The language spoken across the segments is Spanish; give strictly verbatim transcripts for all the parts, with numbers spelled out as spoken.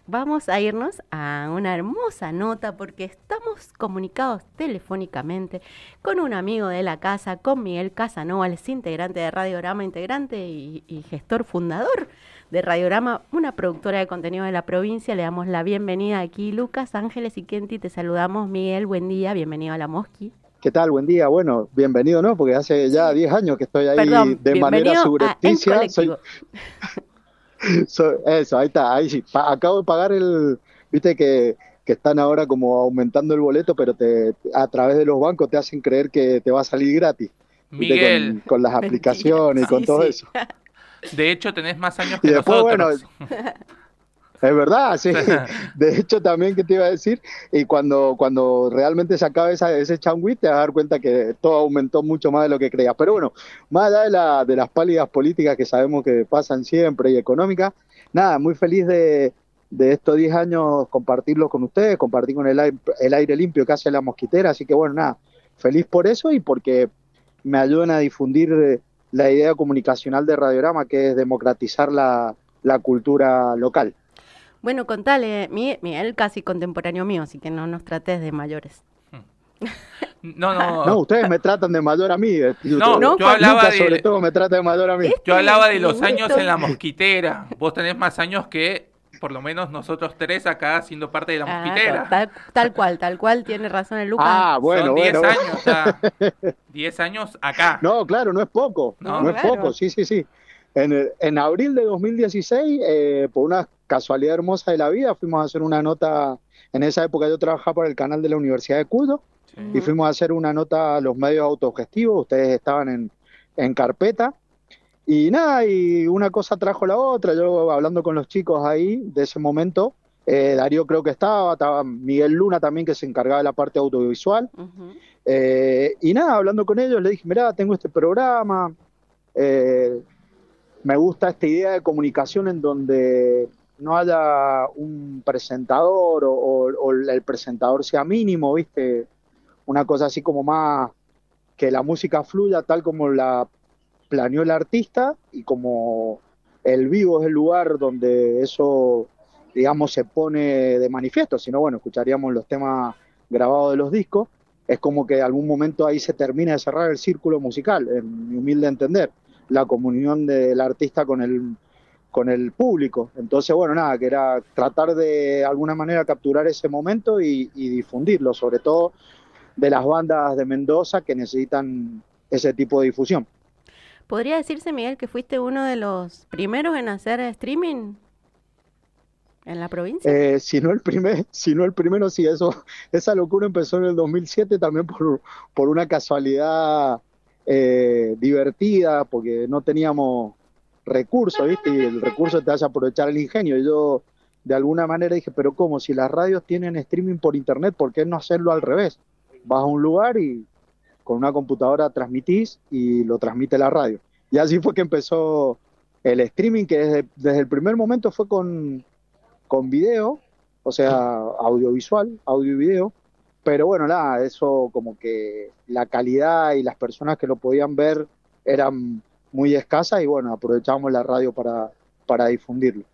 vamos a irnos a una hermosa nota porque estamos comunicados telefónicamente con un amigo de la casa, con Miguel Casanova, es integrante de Radiorama, integrante y, y gestor fundador de Radiorama, una productora de contenido de la provincia. Le damos la bienvenida aquí, Lucas, Ángeles y Kenty, te saludamos. Miguel, buen día, bienvenido a La Mosqui. ¿Qué tal? Buen día. Bueno, bienvenido, ¿no? Porque hace ya diez años que estoy ahí Perdón, de manera bienvenido a El subrepticia. Soy, Colectivo. soy- eso, ahí está, ahí sí. Pa- acabo de pagar el, viste que, que están ahora como aumentando el boleto, pero te, a través de los bancos te hacen creer que te va a salir gratis, viste, Miguel, con, con las Mentira, aplicaciones y con sí, todo sí. eso. de hecho tenés más años Y que después, bueno, nosotros. es verdad, sí. De hecho, también, ¿qué te iba a decir? Y cuando, cuando realmente se acabe esa, ese changüí, te vas a dar cuenta que todo aumentó mucho más de lo que creías. Pero bueno, más allá de, la, de las pálidas políticas que sabemos que pasan siempre y económicas, nada, muy feliz de, de estos diez años compartirlos con ustedes, compartir con el, aire- el aire limpio que hace la mosquitera. Así que bueno, nada, feliz por eso y porque me ayudan a difundir eh, la idea comunicacional de Radiorama, que es democratizar la, la cultura local. Bueno, contale, Mi- Miguel casi contemporáneo mío, así que no nos trates de mayores. No, No, no, ustedes me tratan de mayor a mí. eh, y no, ustedes- No, yo Juan, hablaba Lucas, sobre de, todo, me trata de mayor a mí. yo este hablaba de los años niñito. en la mosquitera. Vos tenés más años que por lo menos nosotros tres acá siendo parte de la Ah, co- mosquitera. tal, tal cual, tal cual, tiene razón el Lucas. Ah, bueno, Son diez bueno. bueno. años ya. diez años acá. No, claro, no es poco. No, No, No es poco, claro. sí, sí, sí. En, el- en abril de dos mil dieciséis, eh, por una casualidad hermosa de la vida, fuimos a hacer una nota. En esa época yo trabajaba para el canal de la Universidad de Cuyo sí. y Ujú. fuimos a hacer una nota a los medios autogestivos. Ustedes estaban en, en carpeta. Y nada, y una cosa trajo la otra. Yo hablando con los chicos ahí de ese momento, eh, Darío creo que estaba, estaba Miguel Luna también que se encargaba de la parte audiovisual. Ujú. Eh, y nada, hablando con ellos, le dije, mirá, tengo este programa, eh, me gusta esta idea de comunicación en donde no haya un presentador o, o- o el presentador sea mínimo, ¿viste? Una cosa así como más que la música fluya tal como la planeó el artista y como el vivo es el lugar donde eso, digamos, se pone de manifiesto, si no, bueno, escucharíamos los temas grabados de los discos, es como que en algún momento ahí se termina de cerrar el círculo musical, en mi humilde entender, la comunión del artista con el, con el público. Entonces, bueno, nada, que era tratar de alguna manera capturar ese momento y, y difundirlo, sobre todo de las bandas de Mendoza que necesitan ese tipo de difusión. ¿Podría decirse, Miguel, que fuiste uno de los primeros en hacer streaming en la provincia? Eh, si no el primer, si no el primero, sí, eso, esa locura empezó en el dos mil siete también por, por una casualidad eh, divertida, porque no teníamos recursos, ¿viste? Y el recurso te hace aprovechar el ingenio. Y yo de alguna manera dije, pero ¿cómo? Si las radios tienen streaming por internet, ¿por qué no hacerlo al revés? Vas a un lugar y con una computadora transmitís y lo transmite la radio. Y así fue que empezó el streaming, que desde, desde el primer momento fue con con video, o sea, audiovisual, audio y video, pero bueno, nada, eso como que la calidad y las personas que lo podían ver eran muy escasas y bueno, aprovechamos la radio para, para difundirlo.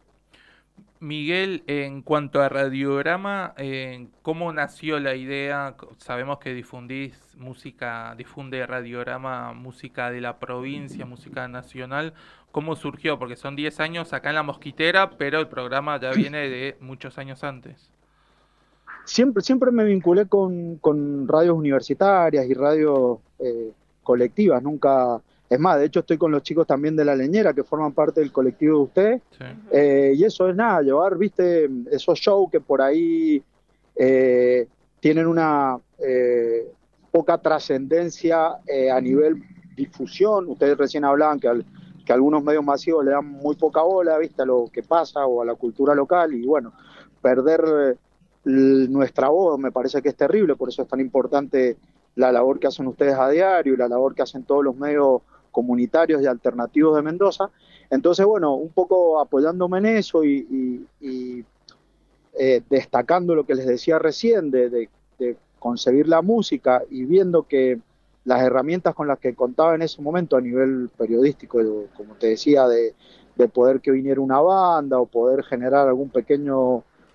Miguel, en cuanto a Radiograma, eh, ¿cómo nació la idea? Sabemos que difundís música, difunde Radiograma, música de la provincia, música nacional. ¿Cómo surgió? Porque son diez años acá en La Mosquitera, pero el programa ya viene de muchos años antes. Siempre, siempre me vinculé con, con radios universitarias y radios eh, colectivas, nunca, es más, de hecho estoy con los chicos también de La Leñera que forman parte del colectivo de ustedes. Sí. Eh, y eso es nada, llevar, viste, esos shows que por ahí eh, tienen una eh, poca trascendencia eh, a nivel difusión. Ustedes recién hablaban que, al, que algunos medios masivos le dan muy poca bola, viste, a lo que pasa o a la cultura local. Y bueno, perder eh, nuestra voz me parece que es terrible, por eso es tan importante la labor que hacen ustedes a diario y la labor que hacen todos los medios comunitarios y alternativos de Mendoza. Entonces, bueno, un poco apoyándome en eso y, y, y eh, destacando lo que les decía recién de, de, de concebir la música y viendo que las herramientas con las que contaba en ese momento a nivel periodístico, como te decía, de, de poder que viniera una banda o poder generar algún pequeño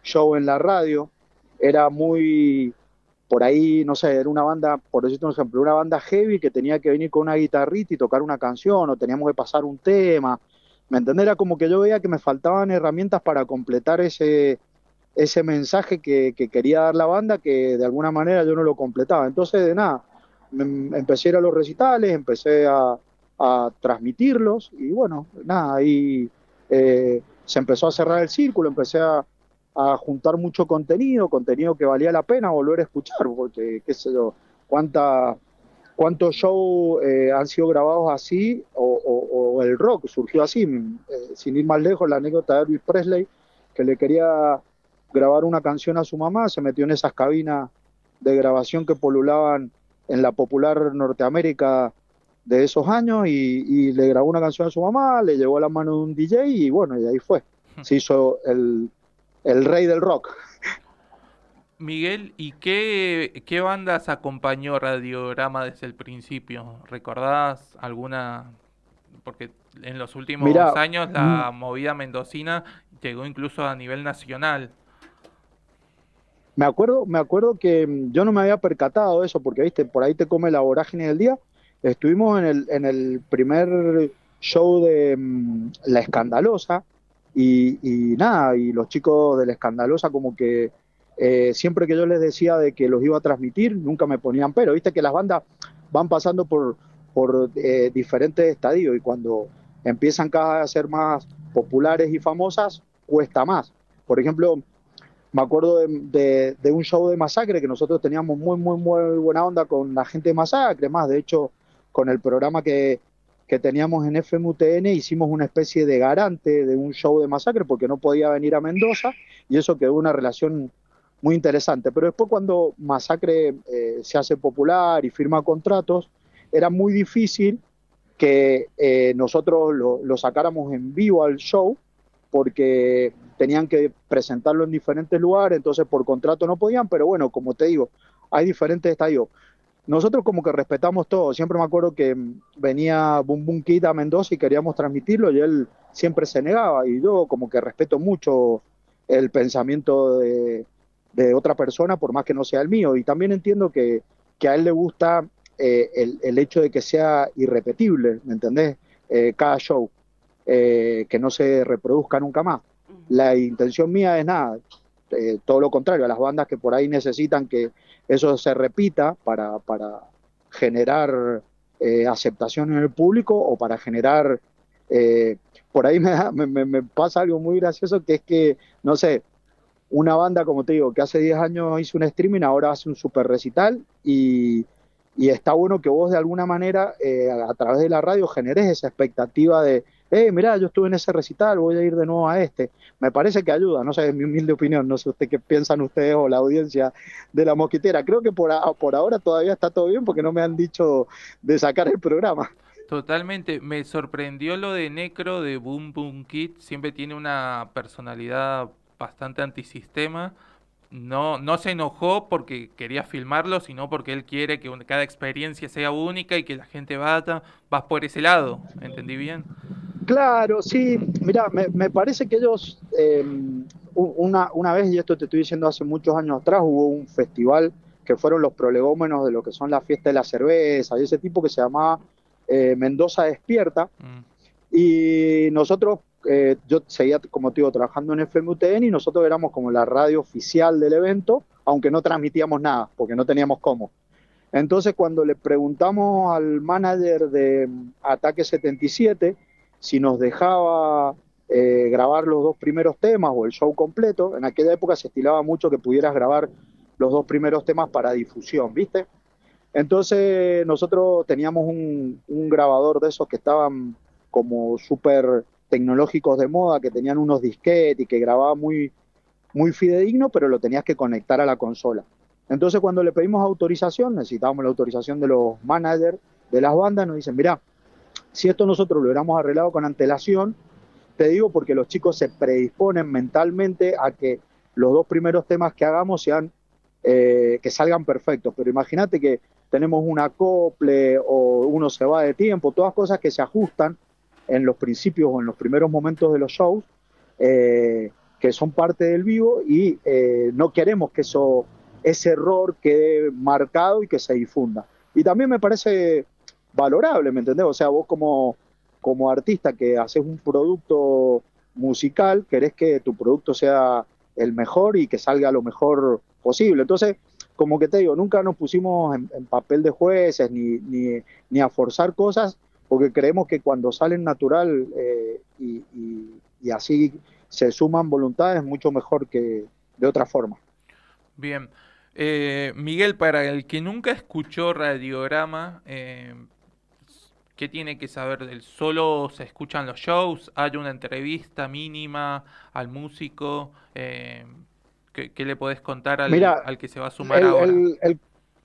show en la radio, era muy, por ahí, no sé, era una banda, por decirte un ejemplo, una banda heavy que tenía que venir con una guitarrita y tocar una canción, o teníamos que pasar un tema, ¿me entendés? Era como que yo veía que me faltaban herramientas para completar ese, ese mensaje que, que quería dar la banda, que de alguna manera yo no lo completaba. Entonces, de nada, me, empecé a ir a los recitales, empecé a, a transmitirlos, y bueno, nada, ahí eh, se empezó a cerrar el círculo, empecé a a juntar mucho contenido, contenido que valía la pena volver a escuchar, porque qué sé yo, cuánta, cuántos shows eh, han sido grabados así, o, o, o el rock surgió así, eh, sin ir más lejos, la anécdota de Elvis Presley, que le quería grabar una canción a su mamá, se metió en esas cabinas de grabación que polulaban en la popular Norteamérica de esos años, y, y le grabó una canción a su mamá, le llevó a la mano de un D J, y bueno, y ahí fue, se hizo el el rey del rock. Miguel, ¿y qué, qué bandas acompañó Radiograma desde el principio? ¿Recordás alguna? Porque en los últimos Mirá, años la movida mendocina llegó incluso a nivel nacional. Me acuerdo, me acuerdo que yo no me había percatado de eso, porque viste, por ahí te come la vorágine del día. Estuvimos en el, en el primer show de um, La Escandalosa, y, y nada, y los chicos de La Escandalosa como que eh, siempre que yo les decía de que los iba a transmitir, nunca me ponían pero, viste que las bandas van pasando por, por eh, diferentes estadios, y cuando empiezan cada vez a ser más populares y famosas, cuesta más. Por ejemplo, me acuerdo de, de, de un show de Masacre, que nosotros teníamos muy, muy, muy buena onda con la gente de Masacre, más de hecho con el programa que, que teníamos en F M U T N hicimos una especie de garante de un show de Masacre, porque no podía venir a Mendoza, y eso quedó una relación muy interesante. Pero después, cuando Masacre eh, se hace popular y firma contratos, era muy difícil que eh, nosotros lo, lo sacáramos en vivo al show, porque tenían que presentarlo en diferentes lugares, entonces por contrato no podían, pero bueno, como te digo, hay diferentes estadios. Nosotros como que respetamos todo. Siempre me acuerdo que venía Boom Boom Kid a Mendoza y queríamos transmitirlo, y él siempre se negaba, y yo como que respeto mucho el pensamiento de, de otra persona, por más que no sea el mío, y también entiendo que, que a él le gusta eh, el, el hecho de que sea irrepetible, ¿me entendés? Eh, cada show, eh, que no se reproduzca nunca más. La intención mía es nada, eh, todo lo contrario, a las bandas que por ahí necesitan que eso se repita para, para generar eh, aceptación en el público, o para generar, eh, por ahí me, da, me, me pasa algo muy gracioso, que es que, no sé, una banda, como te digo, que hace diez años hizo un streaming, ahora hace un super recital, y, y está bueno que vos de alguna manera eh, a, a través de la radio generes esa expectativa de eh, mirá, yo estuve en ese recital, voy a ir de nuevo a este. Me parece que ayuda, no sé, es mi humilde opinión, no sé usted qué piensan ustedes o la audiencia de La Mosquitera. Creo que por, a, por ahora todavía está todo bien, porque no me han dicho de sacar el programa. Totalmente, me sorprendió lo de Necro de Boom Boom Kid, siempre tiene una personalidad bastante antisistema. No, no se enojó porque quería filmarlo, sino porque él quiere que cada experiencia sea única y que la gente vaya. Vas por ese lado, ¿entendí bien? Claro, sí, mira, me, me parece que ellos, eh, una, una vez, y esto te estoy diciendo hace muchos años atrás, hubo un festival que fueron los prolegómenos de lo que son la fiesta de la cerveza y ese tipo, que se llamaba eh, Mendoza Despierta, mm. y nosotros, eh, yo seguía, como te digo, trabajando en F M U T N, y nosotros éramos como la radio oficial del evento, aunque no transmitíamos nada, porque no teníamos cómo. Entonces, cuando le preguntamos al manager de Ataque setenta y siete si nos dejaba eh, grabar los dos primeros temas o el show completo, en aquella época se estilaba mucho que pudieras grabar los dos primeros temas para difusión, ¿viste? Entonces nosotros teníamos un, un grabador de esos que estaban como súper tecnológicos de moda, que tenían unos disquetes y que grababa muy, muy fidedigno, pero lo tenías que conectar a la consola. Entonces, cuando le pedimos autorización, necesitábamos la autorización de los managers de las bandas, nos dicen, mirá, si esto nosotros lo hubiéramos arreglado con antelación, te digo porque los chicos se predisponen mentalmente a que los dos primeros temas que hagamos sean, eh, que salgan perfectos, pero imagínate que tenemos un acople o uno se va de tiempo, todas cosas que se ajustan en los principios o en los primeros momentos de los shows, eh, que son parte del vivo y eh, no queremos que eso, ese error quede marcado y que se difunda. Y también me parece valorable, ¿me entendés? O sea, vos como, como artista que haces un producto musical, querés que tu producto sea el mejor y que salga lo mejor posible. Entonces, como que te digo, nunca nos pusimos en, en papel de jueces ni, ni, ni a forzar cosas, porque creemos que cuando salen natural eh, y, y, y así se suman voluntades, mucho mejor que de otra forma. Bien. Eh, Miguel, para el que nunca escuchó Radiograma, eh, ¿qué tiene que saber del? ¿Solo se escuchan los shows? ¿Hay una entrevista mínima al músico? Eh, ¿qué, qué le podés contar al, Mira, al que se va a sumar el, ahora? el, el,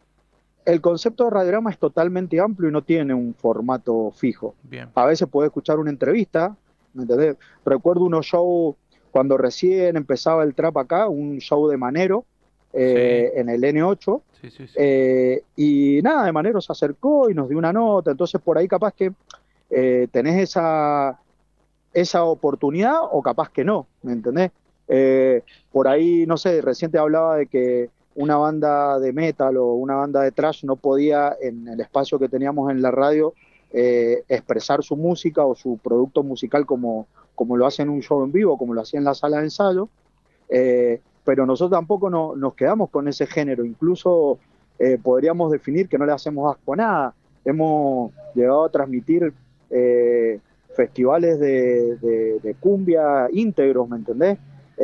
el concepto de radiograma es totalmente amplio y no tiene un formato fijo. Bien. A veces puedes escuchar una entrevista, ¿me entendés? Recuerdo unos shows cuando recién empezaba el trap acá, un show de Manero, eh, Sí. en el N ocho, Sí, sí, sí. eh, y nada, de Manero se acercó y nos dio una nota, entonces por ahí capaz que eh, tenés esa, esa oportunidad o capaz que no, ¿me entendés? Eh, por ahí, no sé, recién te hablaba de que una banda de metal o una banda de thrash no podía en el espacio que teníamos en la radio eh, expresar su música o su producto musical como, como lo hace en un show en vivo, como lo hacía en la sala de ensayo, eh, pero nosotros tampoco no, nos quedamos con ese género, incluso eh, podríamos definir que no le hacemos asco a nada. Hemos llegado a transmitir eh, festivales de, de, de cumbia íntegros, ¿me entendés?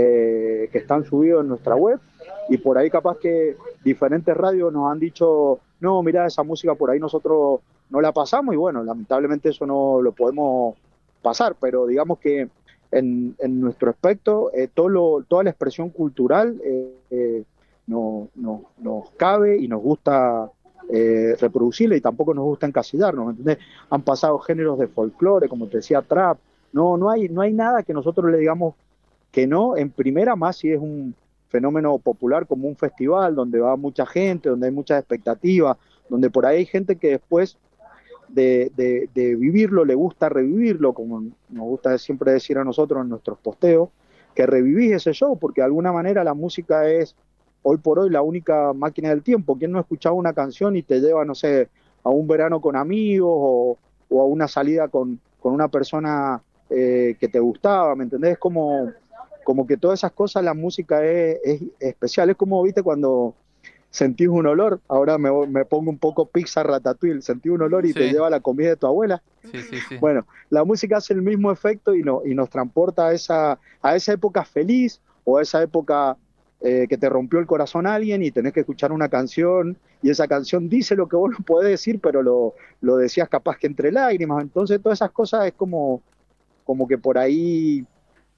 Eh, que están subidos en nuestra web, y por ahí capaz que diferentes radios nos han dicho, no, mira, esa música por ahí nosotros no la pasamos, y bueno, lamentablemente eso no lo podemos pasar, pero digamos que en, en nuestro aspecto, eh, todo lo, toda la expresión cultural eh, eh, no, no, nos cabe y nos gusta eh, reproducirla, y tampoco nos gusta encasillarnos, ¿me entendés? Han pasado géneros de folclore, como te decía, trap, no, no, hay, no hay nada que nosotros le digamos que no, en primera, más si es un fenómeno popular como un festival donde va mucha gente, donde hay muchas expectativas, donde por ahí hay gente que después de, de, de vivirlo le gusta revivirlo, como nos gusta siempre decir a nosotros en nuestros posteos, que revivís ese show, porque de alguna manera la música es hoy por hoy la única máquina del tiempo. ¿Quién no escuchaba una canción y te lleva, no sé, a un verano con amigos o, o a una salida con, con una persona eh, que te gustaba? ¿Me entendés? Es como como que todas esas cosas, la música es, es especial. Es como, viste, cuando sentís un olor, ahora me, me pongo un poco Pixar Ratatouille, sentís un olor y Sí. te lleva a la comida de tu abuela. Sí, sí, sí. Bueno, la música hace el mismo efecto y, no, y nos transporta a esa, a esa época feliz, o a esa época eh, que te rompió el corazón a alguien y tenés que escuchar una canción, y esa canción dice lo que vos no podés decir, pero lo, lo decías capaz que entre lágrimas. Entonces todas esas cosas es como, como que por ahí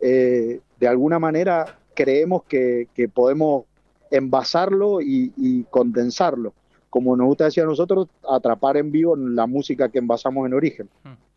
eh, de alguna manera creemos que, que podemos envasarlo y, y condensarlo, como nos gusta decir a nosotros, atrapar en vivo la música que envasamos en origen.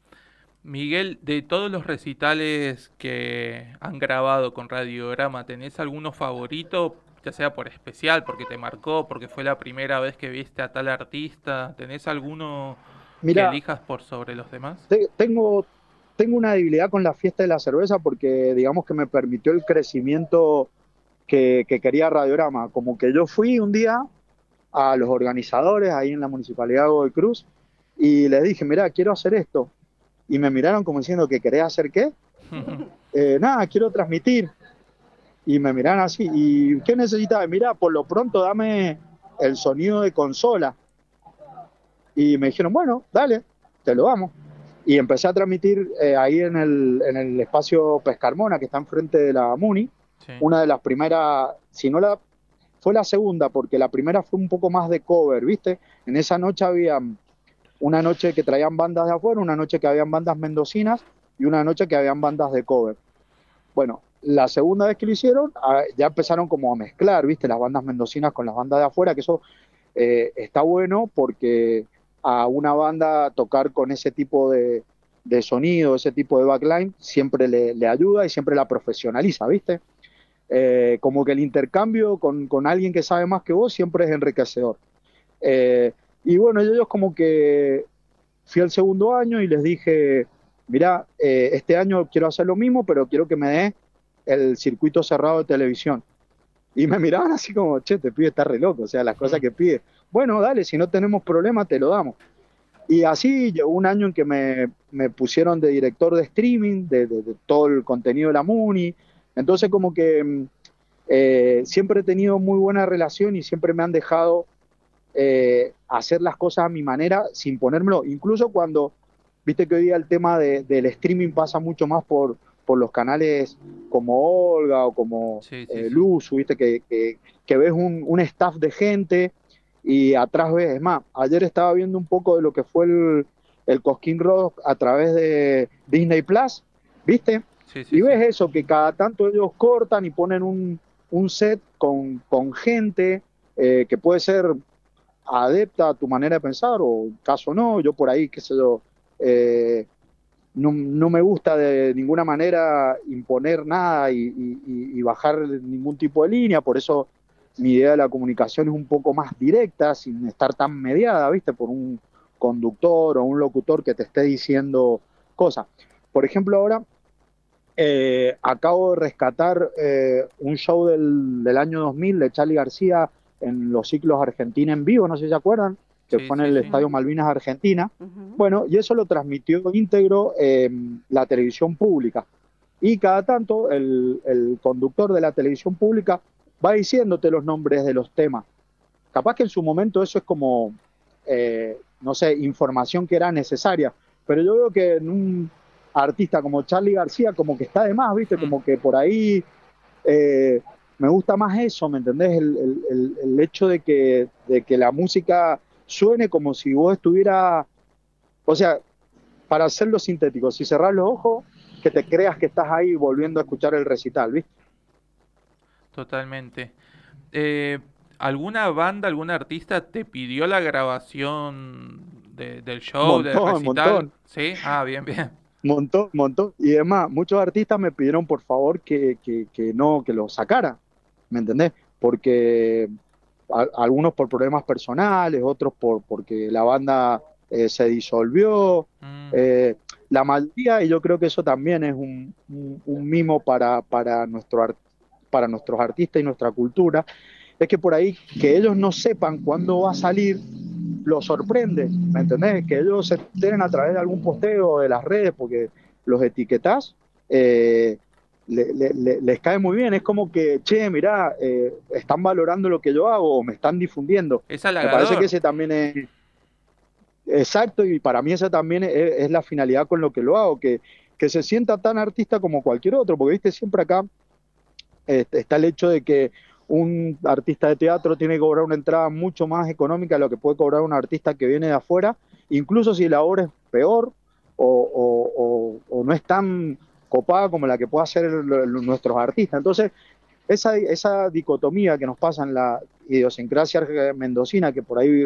Miguel, de todos los recitales que han grabado con Radiograma, ¿tenés alguno favorito? Ya sea por especial, porque te marcó, porque fue la primera vez que viste a tal artista. ¿Tenés alguno Mira, que elijas por sobre los demás? Te, tengo, tengo una debilidad con la fiesta de la cerveza, porque digamos que me permitió el crecimiento que, que quería Radiograma. Como que yo fui un día a los organizadores ahí en la Municipalidad de Godoy Cruz y les dije, mira, quiero hacer esto. Y me miraron como diciendo, ¿que querés hacer qué? eh, nada, quiero transmitir. Y me miraron así, ¿y qué necesitas? Mira, por lo pronto dame el sonido de consola. Y me dijeron, bueno, dale, te lo damos. Y empecé a transmitir eh, ahí en el, en el espacio Pescarmona, que está enfrente de la Muni. Sí. Una de las primeras, si no la, fue la segunda, porque la primera fue un poco más de cover, ¿viste? En esa noche había una noche que traían bandas de afuera, una noche que habían bandas mendocinas y una noche que habían bandas de cover. Bueno, la segunda vez que lo hicieron, ya empezaron como a mezclar, ¿viste? Las bandas mendocinas con las bandas de afuera, que eso eh, está bueno, porque a una banda tocar con ese tipo de, de sonido, ese tipo de backline, siempre le, le ayuda y siempre la profesionaliza, ¿viste? Eh, como que el intercambio con, con alguien que sabe más que vos siempre es enriquecedor. Eh, y bueno, ellos como que fui al segundo año y les dije, mirá, eh, este año quiero hacer lo mismo, pero quiero que me des el circuito cerrado de televisión. Y me miraban así como, che, te pide, está re loco, o sea, las cosas que pide. Bueno, dale, si no tenemos problema, te lo damos. Y así llegó un año en que me, me pusieron de director de streaming, de, de, de todo el contenido de la Muni. Entonces como que eh, siempre he tenido muy buena relación y siempre me han dejado eh, hacer las cosas a mi manera sin ponérmelo. Incluso cuando, viste que hoy día el tema de, del streaming pasa mucho más por, por los canales como Olga o como Sí, sí, eh, sí. Luzu, viste que, que, que ves un, un staff de gente y atrás ves, es más, ayer estaba viendo un poco de lo que fue el, el Cosquín Rock a través de Disney Plus, ¿viste? Sí, sí, Y ves sí. eso, que cada tanto ellos cortan y ponen un, un set con, con gente eh, que puede ser adepta a tu manera de pensar o en caso no, yo por ahí, qué sé yo, eh, no, no me gusta de ninguna manera imponer nada y, y, y bajar ningún tipo de línea, por eso mi idea de la comunicación es un poco más directa, sin estar tan mediada, ¿viste? Por un conductor o un locutor que te esté diciendo cosas. Por ejemplo, ahora eh, acabo de rescatar eh, un show del, del año dos mil de Charly García en los ciclos Argentina en vivo, no sé si se acuerdan, que Sí, fue en sí, el sí. Estadio Malvinas Argentina. Ujú. Bueno, y eso lo transmitió íntegro eh, la televisión pública. Y cada tanto el, el conductor de la televisión pública va diciéndote los nombres de los temas. Capaz que en su momento eso es como, eh, no sé, información que era necesaria, pero yo veo que en un artista como Charly García como que está de más, ¿viste? Mm. Como que por ahí eh, me gusta más eso, ¿me entendés? El, el, el, el hecho de que, de que la música suene como si vos estuvieras, o sea, para hacerlo sintético, si cerrás los ojos, que te creas que estás ahí volviendo a escuchar el recital, ¿viste? Totalmente. Eh, ¿alguna banda, algún artista te pidió la grabación de- del show, del Montón, recital? montón, Sí, ah, bien, bien. montón, montón. Y además, muchos artistas me pidieron por favor que, que, que no, que lo sacara, ¿me entendés? Porque a- algunos por problemas personales, otros por porque la banda eh, se disolvió. Mm, eh, la mayoría, y yo creo que eso también es un, un, un mimo para, para, nuestro ar- para nuestros artistas y nuestra cultura, es que por ahí que ellos no sepan cuándo va a salir, los sorprende, ¿me entendés? Que ellos se enteren a través de algún posteo de las redes, porque los etiquetás, eh, le, le, le, les cae muy bien. Es como que, che, mirá, eh, están valorando lo que yo hago o me están difundiendo. es Me parece que halagador. ese también es exacto y para mí esa también es, es la finalidad con lo que lo hago, que, que se sienta tan artista como cualquier otro, porque viste, siempre acá eh, está el hecho de que un artista de teatro tiene que cobrar una entrada mucho más económica de lo que puede cobrar un artista que viene de afuera, incluso si la obra es peor o, o, o, o no es tan copada como la que puede hacer el, el, nuestros artistas. Entonces, esa, esa dicotomía que nos pasa en la idiosincrasia mendocina, que por ahí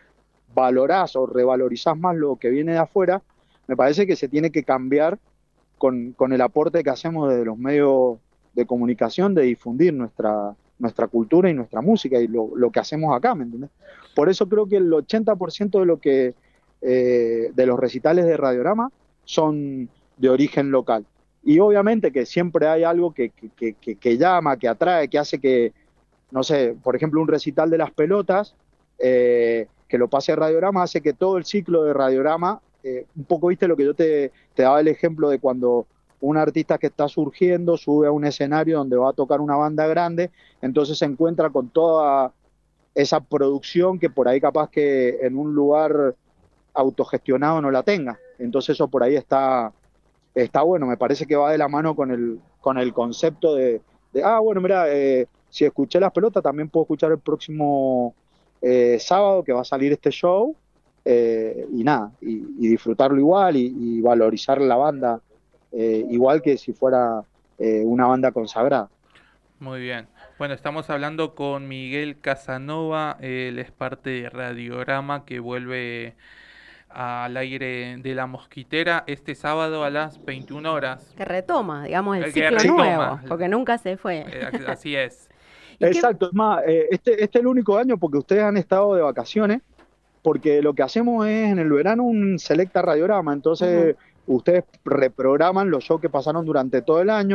valorás o revalorizás más lo que viene de afuera, me parece que se tiene que cambiar con, con el aporte que hacemos desde los medios de comunicación, de difundir nuestra, nuestra cultura y nuestra música y lo, lo que hacemos acá, ¿me entiendes? Por eso creo que el ochenta por ciento de lo que eh, de los recitales de Radiorama son de origen local. Y obviamente que siempre hay algo que, que, que, que llama, que atrae, que hace que, no sé, por ejemplo, un recital de Las Pelotas, eh, que lo pase a Radiorama, hace que todo el ciclo de Radiorama, eh, un poco, viste lo que yo te, te daba el ejemplo de cuando un artista que está surgiendo sube a un escenario donde va a tocar una banda grande, entonces se encuentra con toda esa producción que por ahí capaz que en un lugar autogestionado no la tenga. Entonces eso por ahí está, está bueno, me parece que va de la mano con el, con el concepto de, de ah, bueno, mira, eh, si escuché Las Pelotas, también puedo escuchar el próximo eh, sábado que va a salir este show, eh, y nada, y, y disfrutarlo igual y, y valorizar la banda eh, igual que si fuera eh, una banda consagrada. Muy bien. Bueno, estamos hablando con Miguel Casanova, él es parte de Radiorama que vuelve al aire de La Mosquitera este sábado a las veintiuna horas. Que retoma, digamos, el Eh, que ciclo retoma. nuevo, porque nunca se fue. Eh, Así es. ¿Y qué- Exacto, es más, eh, este, este es el único año porque ustedes han estado de vacaciones, porque lo que hacemos es en el verano un selecta radiorama, entonces ustedes reprograman los shows que pasaron durante todo el año,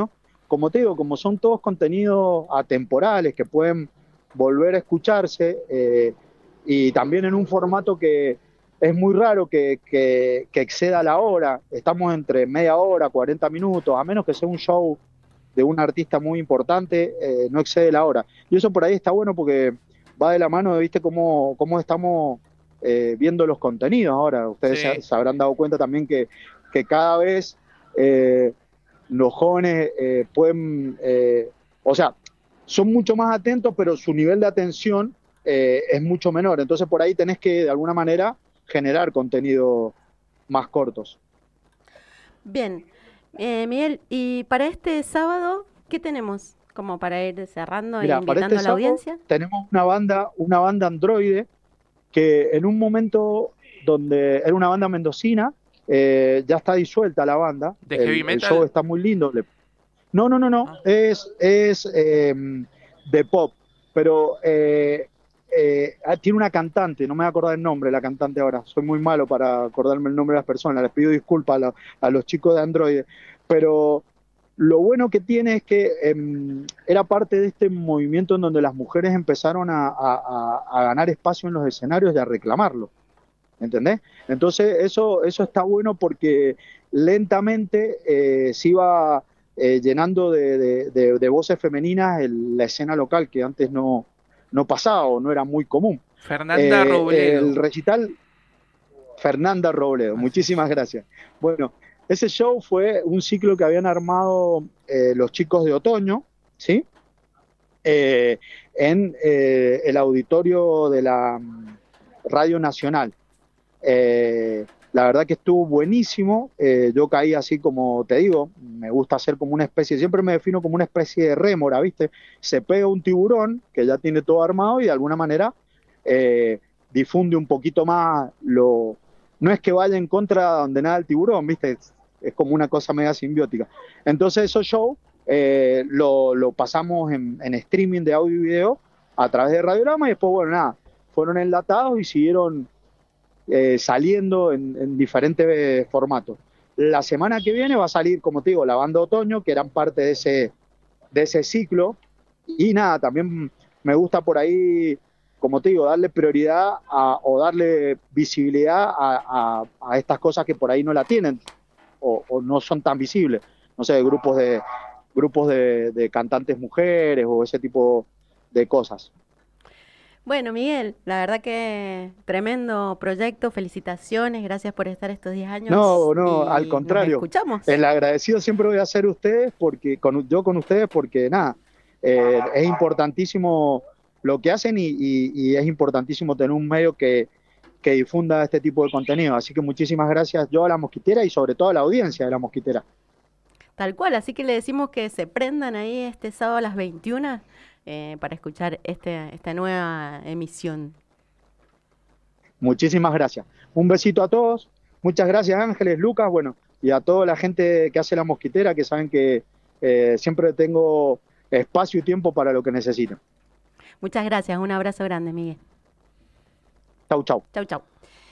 como te digo, como son todos contenidos atemporales que pueden volver a escucharse, eh, y también en un formato que es muy raro que, que, que exceda la hora, estamos entre media hora, cuarenta minutos, a menos que sea un show de un artista muy importante, eh, no excede la hora. Y eso por ahí está bueno porque va de la mano de, viste, cómo, cómo estamos eh, viendo los contenidos ahora. Ustedes Sí. se, se habrán dado cuenta también que, que cada vez eh, los jóvenes eh, pueden, eh, o sea, son mucho más atentos, pero su nivel de atención eh, es mucho menor. Entonces por ahí tenés que, de alguna manera, generar contenido más cortos. Bien, eh, Miguel, y para este sábado, ¿qué tenemos como para ir cerrando e Mira, para invitando este a la sábado audiencia? tenemos una banda, una banda androide que en un momento donde era una banda mendocina, eh, ya está disuelta la banda, ¿De heavy el, el show metal? está muy lindo. Le- No, no, no, no, Ah, es, es eh, de pop, pero eh, eh, ah, tiene una cantante, no me voy a acordar el nombre de la cantante ahora, soy muy malo para acordarme el nombre de las personas, les pido disculpas a, la- a los chicos de Android, pero lo bueno que tiene es que eh, era parte de este movimiento en donde las mujeres empezaron a, a- a- a ganar espacio en los escenarios y a reclamarlo, ¿entendés? Entonces eso, eso está bueno porque lentamente eh, se iba eh, llenando de, de- de- de voces femeninas el- la escena local que antes no, no pasaba o no era muy común. Fernanda Eh, el Robledo. recital, Fernanda Robledo, Así es. muchísimas gracias. Bueno, ese show fue un ciclo que habían armado eh, los chicos de Otoño, ¿sí? Eh, en eh, el auditorio de la mm, Radio Nacional. Eh, la verdad que estuvo buenísimo. Eh, yo caí así como te digo, me gusta hacer como una especie, siempre me defino como una especie de rémora, ¿viste? Se pega un tiburón que ya tiene todo armado y de alguna manera eh, difunde un poquito más lo. No es que vaya en contra de donde nada el tiburón, ¿viste? Es, es como una cosa media simbiótica. Entonces, esos shows eh, lo, lo pasamos en, en streaming de audio y video a través de Radiorama y después, bueno, nada, fueron enlatados y siguieron eh, saliendo en, en diferentes eh, formatos. La semana que viene va a salir, como te digo, la banda Otoño, que eran parte de ese, de ese ciclo. Y nada, también me gusta por ahí, como te digo, darle prioridad a, o darle visibilidad a, a, a estas cosas que por ahí no la tienen o, o no son tan visibles. No sé, grupos de grupos de, de cantantes mujeres o ese tipo de cosas. Bueno, Miguel, la verdad que tremendo proyecto, felicitaciones, gracias por estar estos diez años No, no, al y nos contrario. escuchamos. El agradecido siempre voy a ser ustedes porque con, yo con ustedes porque nada, eh, es importantísimo lo que hacen y, y- y es importantísimo tener un medio que, que difunda este tipo de contenido. Así que muchísimas gracias yo a la Mosquitera y sobre todo a la audiencia de la Mosquitera. Tal cual, así que le decimos que se prendan ahí este sábado a las veintiuna eh, para escuchar este, esta nueva emisión. Muchísimas gracias. Un besito a todos. Muchas gracias Ángeles, Lucas, bueno, y a toda la gente que hace la Mosquitera que saben que eh, siempre tengo espacio y tiempo para lo que necesiten. Muchas gracias, un abrazo grande, Miguel. Chau, chau. Chau, chau.